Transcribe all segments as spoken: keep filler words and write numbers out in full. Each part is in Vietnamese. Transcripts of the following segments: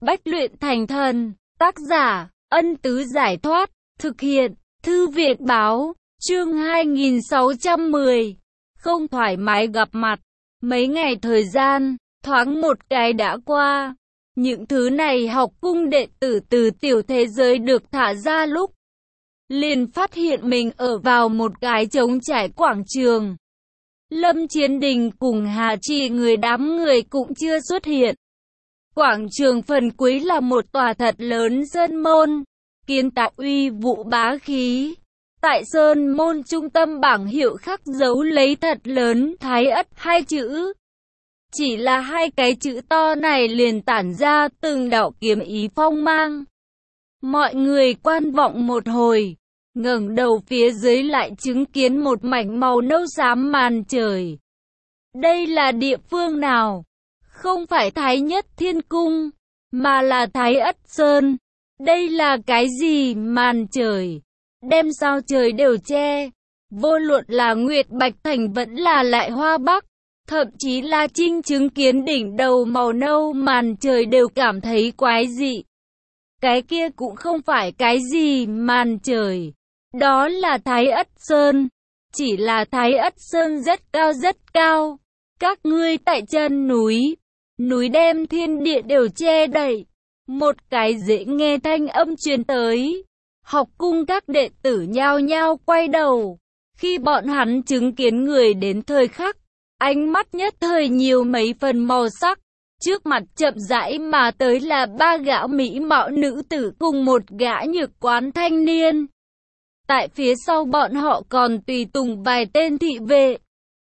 Bách luyện thành thần. Tác giả, Ân Tứ Giải Thoát. Thực hiện, Thư viện Báo. Chương hai nghìn sáu trăm mười. Không thoải mái gặp mặt. Mấy ngày thời gian, thoáng một cái đã qua. Những thứ này học cung đệ tử từ tiểu thế giới được thả ra lúc liền phát hiện mình ở vào một cái trống trải quảng trường. Lâm Chiến Đình cùng Hà Trì người đám người cũng chưa xuất hiện. Quảng trường phần cuối là một tòa thật lớn sơn môn, kiến tạo uy vũ bá khí. Tại sơn môn trung tâm bảng hiệu khắc dấu lấy thật lớn Thái Ất hai chữ. Chỉ là hai cái chữ to này liền tản ra từng đạo kiếm ý phong mang. Mọi người quan vọng một hồi, ngẩng đầu phía dưới lại chứng kiến một mảnh màu nâu xám màn trời. Đây là địa phương nào? Không phải Thái Nhất Thiên Cung, mà là Thái Ất Sơn. Đây là cái gì? Màn trời, đem sao trời đều che. Vô luận là Nguyệt Bạch Thành vẫn là Lại Hoa Bắc, thậm chí La Trinh chứng kiến đỉnh đầu màu nâu màn trời đều cảm thấy quái dị. Cái kia cũng không phải cái gì màn trời, đó là Thái Ất Sơn. Chỉ là Thái Ất Sơn rất cao rất cao. Các ngươi tại chân núi, núi đem thiên địa đều che đậy. Một cái dễ nghe thanh âm truyền tới. Học cung các đệ tử nhao nhao quay đầu. Khi bọn hắn chứng kiến người đến thời khắc, ánh mắt nhất thời nhiều mấy phần màu sắc. Trước mặt chậm rãi mà tới là ba gã mỹ mạo nữ tử cùng một gã nhược quán thanh niên. Tại phía sau bọn họ còn tùy tùng vài tên thị vệ.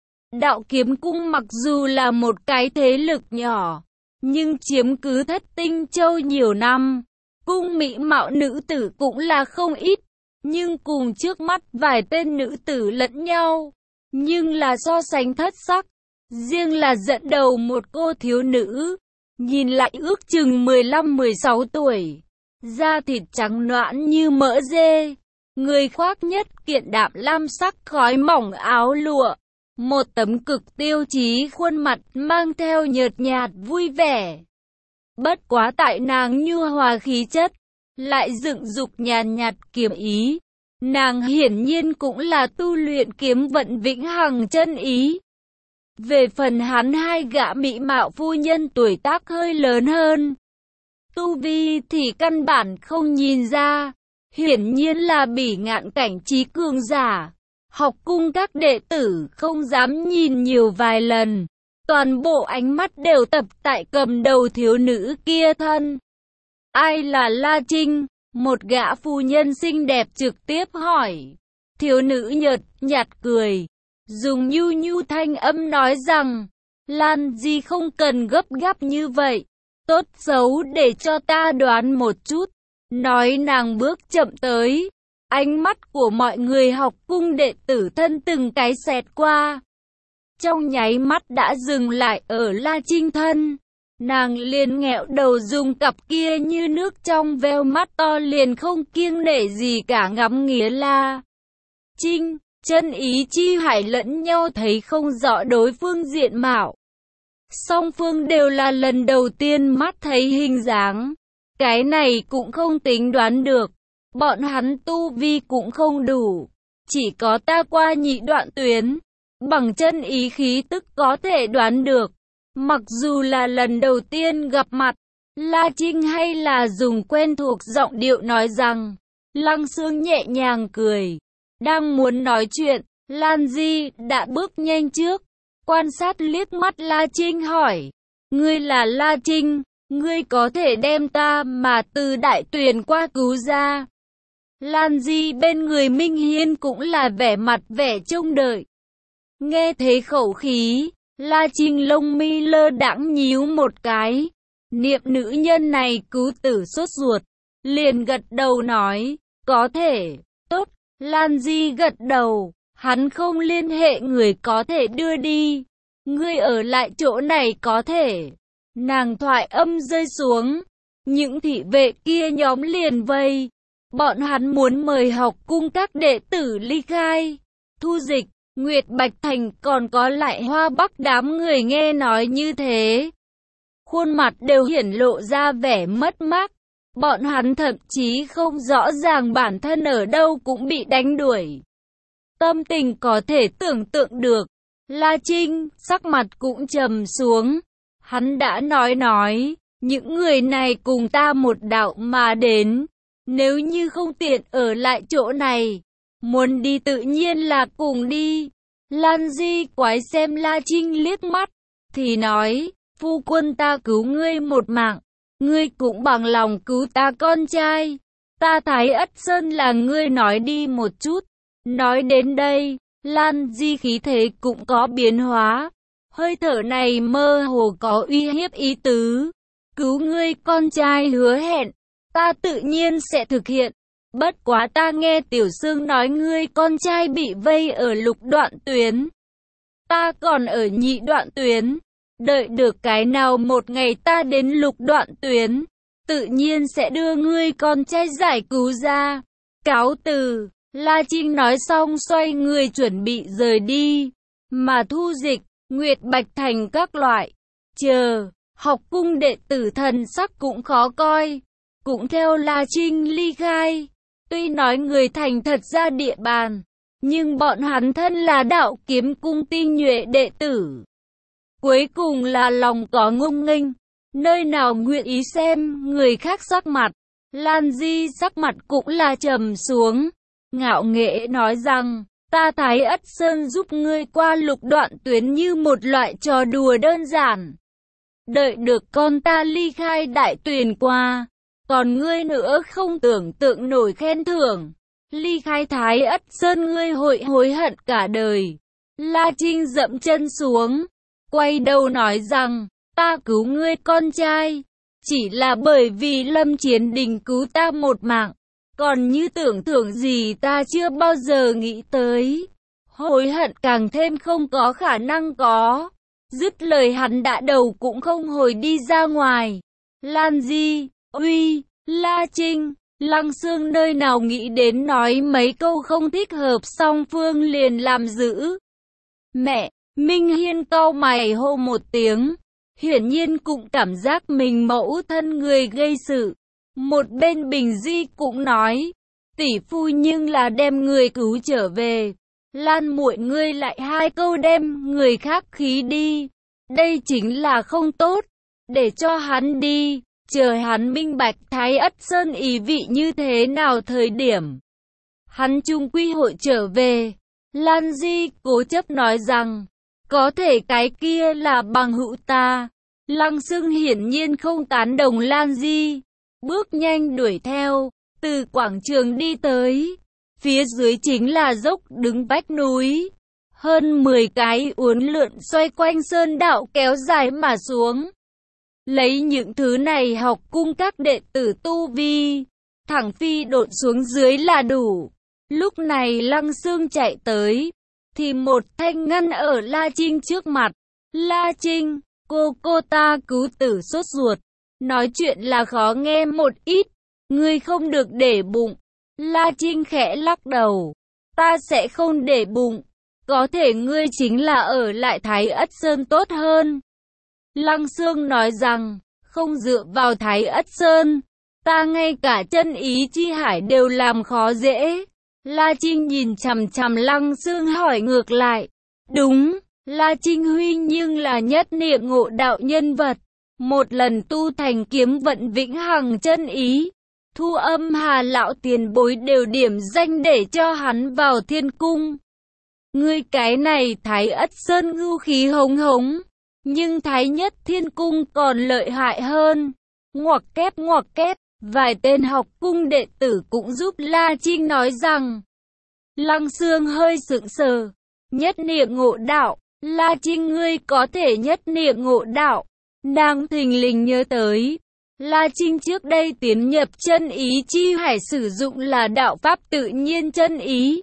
Đạo Kiếm Cung mặc dù là một cái thế lực nhỏ, nhưng chiếm cứ Thất Tinh Châu nhiều năm. Cung mỹ mạo nữ tử cũng là không ít, nhưng cùng trước mắt vài tên nữ tử lẫn nhau, nhưng là so sánh thất sắc. Riêng là dẫn đầu một cô thiếu nữ, nhìn lại ước chừng mười lăm mười sáu tuổi, da thịt trắng nõn như mỡ dê, người khoác nhất kiện đạm lam sắc khói mỏng áo lụa, một tấm cực tiêu chí khuôn mặt mang theo nhợt nhạt vui vẻ. Bất quá tại nàng nhu hòa khí chất, lại dựng dục nhàn nhạt kiếm ý. Nàng hiển nhiên cũng là tu luyện kiếm vận vĩnh hằng chân ý. Về phần hắn hai gã mỹ mạo phu nhân tuổi tác hơi lớn hơn, tu vi thì căn bản không nhìn ra, hiển nhiên là bỉ ngạn cảnh trí cường giả. Học cung các đệ tử không dám nhìn nhiều vài lần, toàn bộ ánh mắt đều tập tại cầm đầu thiếu nữ kia thân. Ai là La Trinh? Một gã phu nhân xinh đẹp trực tiếp hỏi. Thiếu nữ nhợt nhạt cười, dùng nhu nhu thanh âm nói rằng, Lan Di không cần gấp gáp như vậy, tốt xấu để cho ta đoán một chút. Nói nàng bước chậm tới, ánh mắt của mọi người học cung đệ tử thân từng cái xẹt qua. Trong nháy mắt đã dừng lại ở La Trinh thân. Nàng liền nghẹo đầu dùng cặp kia như nước trong veo mắt to liền không kiêng nể gì cả ngắm nghía La Trinh. Chân ý chi hải lẫn nhau thấy không rõ đối phương diện mạo. Song phương đều là lần đầu tiên mắt thấy hình dáng. Cái này cũng không tính đoán được. Bọn hắn tu vi cũng không đủ. Chỉ có ta qua nhị đoạn tuyến, bằng chân ý khí tức có thể đoán được. Mặc dù là lần đầu tiên gặp mặt, La Trinh hay là dùng quen thuộc giọng điệu nói rằng. Lăng Xương nhẹ nhàng cười. Đang muốn nói chuyện, Lan Di đã bước nhanh trước, quan sát liếc mắt La Trinh hỏi. Ngươi là La Trinh, ngươi có thể đem ta mà từ đại tuyền qua cứu ra. Lan Di bên người Minh Hiên cũng là vẻ mặt vẻ trông đợi. Nghe thấy khẩu khí, La Trinh lông mi lơ đãng nhíu một cái. Niệm nữ nhân này cứu tử sốt ruột, liền gật đầu nói, có thể, tốt. Lan Di gật đầu, hắn không liên hệ người có thể đưa đi. Ngươi ở lại chỗ này có thể. Nàng thoại âm rơi xuống, những thị vệ kia nhóm liền vây. Bọn hắn muốn mời học cung các đệ tử ly khai. Thu Dịch, Nguyệt Bạch Thành còn có Lại Hoa Bắc đám người nghe nói như thế. khuôn mặt đều hiển lộ ra vẻ mất mát. Bọn hắn thậm chí không rõ ràng bản thân ở đâu cũng bị đánh đuổi. Tâm tình có thể tưởng tượng được. La Trinh, sắc mặt cũng trầm xuống. Hắn đã nói nói, những người này cùng ta một đạo mà đến. Nếu như không tiện ở lại chỗ này, muốn đi tự nhiên là cùng đi. Lan Di quái xem La Trinh liếc mắt, thì nói, phu quân ta cứu ngươi một mạng, ngươi cũng bằng lòng cứu ta con trai. Ta Thái Ất Sơn là ngươi nói đi một chút. Nói đến đây, Lan Di khí thế cũng có biến hóa. Hơi thở này mơ hồ có uy hiếp ý tứ. Cứu ngươi con trai hứa hẹn, ta tự nhiên sẽ thực hiện. Bất quá ta nghe Tiểu Sương nói ngươi con trai bị vây ở lục đoạn tuyến. Ta còn ở nhị đoạn tuyến. Đợi được cái nào một ngày ta đến lục đoạn tuyến, tự nhiên sẽ đưa ngươi con trai giải cứu ra. Cáo từ. La Trinh nói xong xoay người chuẩn bị rời đi. Mà Thu Dịch, Nguyệt Bạch Thành các loại, chờ, học cung đệ tử thần sắc cũng khó coi. Cũng theo La Trinh ly khai. Tuy nói người thành thật ra địa bàn, nhưng bọn hắn thân là đạo kiếm cung tinh nhuệ đệ tử. Cuối cùng là lòng có ngông nghênh, nơi nào nguyện ý xem người khác sắc mặt. Lan Di sắc mặt cũng là trầm xuống, ngạo nghễ nói rằng, ta Thái Ất Sơn giúp ngươi qua lục đoạn tuyến như một loại trò đùa đơn giản. Đợi được con ta ly khai đại tuyển qua, còn ngươi nữa không tưởng tượng nổi khen thưởng. Ly khai Thái Ất Sơn ngươi hội hối hận cả đời. La Trinh dậm chân xuống, quay đầu nói rằng, ta cứu ngươi con trai, chỉ là bởi vì Lâm Chiến Đình cứu ta một mạng. Còn như tưởng thưởng gì ta chưa bao giờ nghĩ tới. Hối hận càng thêm không có khả năng có. Dứt lời hắn đã đầu cũng không hồi đi ra ngoài. Lan Di, uy, La Trinh, Lăng Xương nơi nào nghĩ đến nói mấy câu không thích hợp song phương liền làm dữ. Mẹ, Minh Hiên cau mày hô một tiếng. Hiển nhiên cũng cảm giác mình mẫu thân người gây sự. Một bên Bình Di cũng nói, tỷ phu nhưng là đem người cứu trở về. Lan muội ngươi lại hai câu đem người khác khí đi. Đây chính là không tốt. Để cho hắn đi, chờ hắn minh bạch Thái Ất Sơn ý vị như thế nào thời điểm. Hắn chung quy hội trở về. Lan Di cố chấp nói rằng, có thể cái kia là bằng hữu ta. Lăng Xương hiển nhiên không tán đồng Lan Di. Bước nhanh đuổi theo, từ quảng trường đi tới. Phía dưới chính là dốc đứng vách núi. Hơn mười cái uốn lượn xoay quanh sơn đạo kéo dài mà xuống. Lấy những thứ này học cung các đệ tử tu vi, thẳng phi độn xuống dưới là đủ. Lúc này Lăng Xương chạy tới, thì một thanh ngăn ở La Trinh trước mặt. La Trinh, cô cô ta cứu tử sốt ruột. Nói chuyện là khó nghe một ít, ngươi không được để bụng. La Trinh khẽ lắc đầu, ta sẽ không để bụng, có thể ngươi chính là ở lại Thái Ất Sơn tốt hơn. Lăng Xương nói rằng, không dựa vào Thái Ất Sơn, ta ngay cả chân ý chi hải đều làm khó dễ. La Trinh nhìn chằm chằm Lăng Xương hỏi ngược lại, đúng, La Trinh Huy nhưng là nhất niệm ngộ đạo nhân vật. Một lần tu thành kiếm vận vĩnh hằng chân ý, Thu Âm Hà lão tiền bối đều điểm danh để cho hắn vào thiên cung. Ngươi cái này Thái Ất Sơn ngưu khí hống hống, nhưng Thái Nhất Thiên Cung còn lợi hại hơn. Ngoặc kép ngoặc kép, vài tên học cung đệ tử cũng giúp La Trinh nói rằng. Lăng Xương hơi sững sờ, nhất niệm ngộ đạo, La Trinh ngươi có thể nhất niệm ngộ đạo. Nàng thình lình nhớ tới, La Trinh trước đây tiến nhập chân ý chi hải sử dụng là đạo pháp tự nhiên chân ý.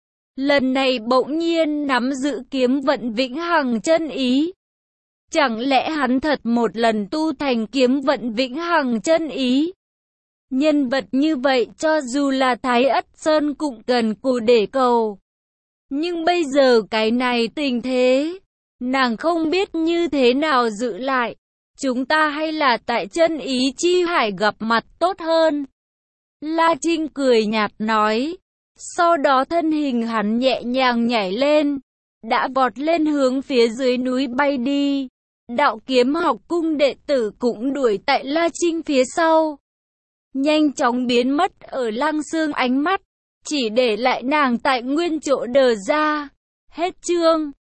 Lần này bỗng nhiên nắm giữ kiếm vận vĩnh hằng chân ý. Chẳng lẽ hắn thật một lần tu thành kiếm vận vĩnh hằng chân ý? Nhân vật như vậy cho dù là Thái Ất Sơn cũng cần cù để cầu. Nhưng bây giờ cái này tình thế, nàng không biết như thế nào giữ lại. chúng ta hay là tại chân ý chi hải gặp mặt tốt hơn. La Trinh cười nhạt nói. Sau đó thân hình hắn nhẹ nhàng nhảy lên, đã vọt lên hướng phía dưới núi bay đi. Đạo kiếm học cung đệ tử cũng đuổi tại La Trinh phía sau, nhanh chóng biến mất ở Lăng Xương ánh mắt, chỉ để lại nàng tại nguyên chỗ đờ ra. Hết chương.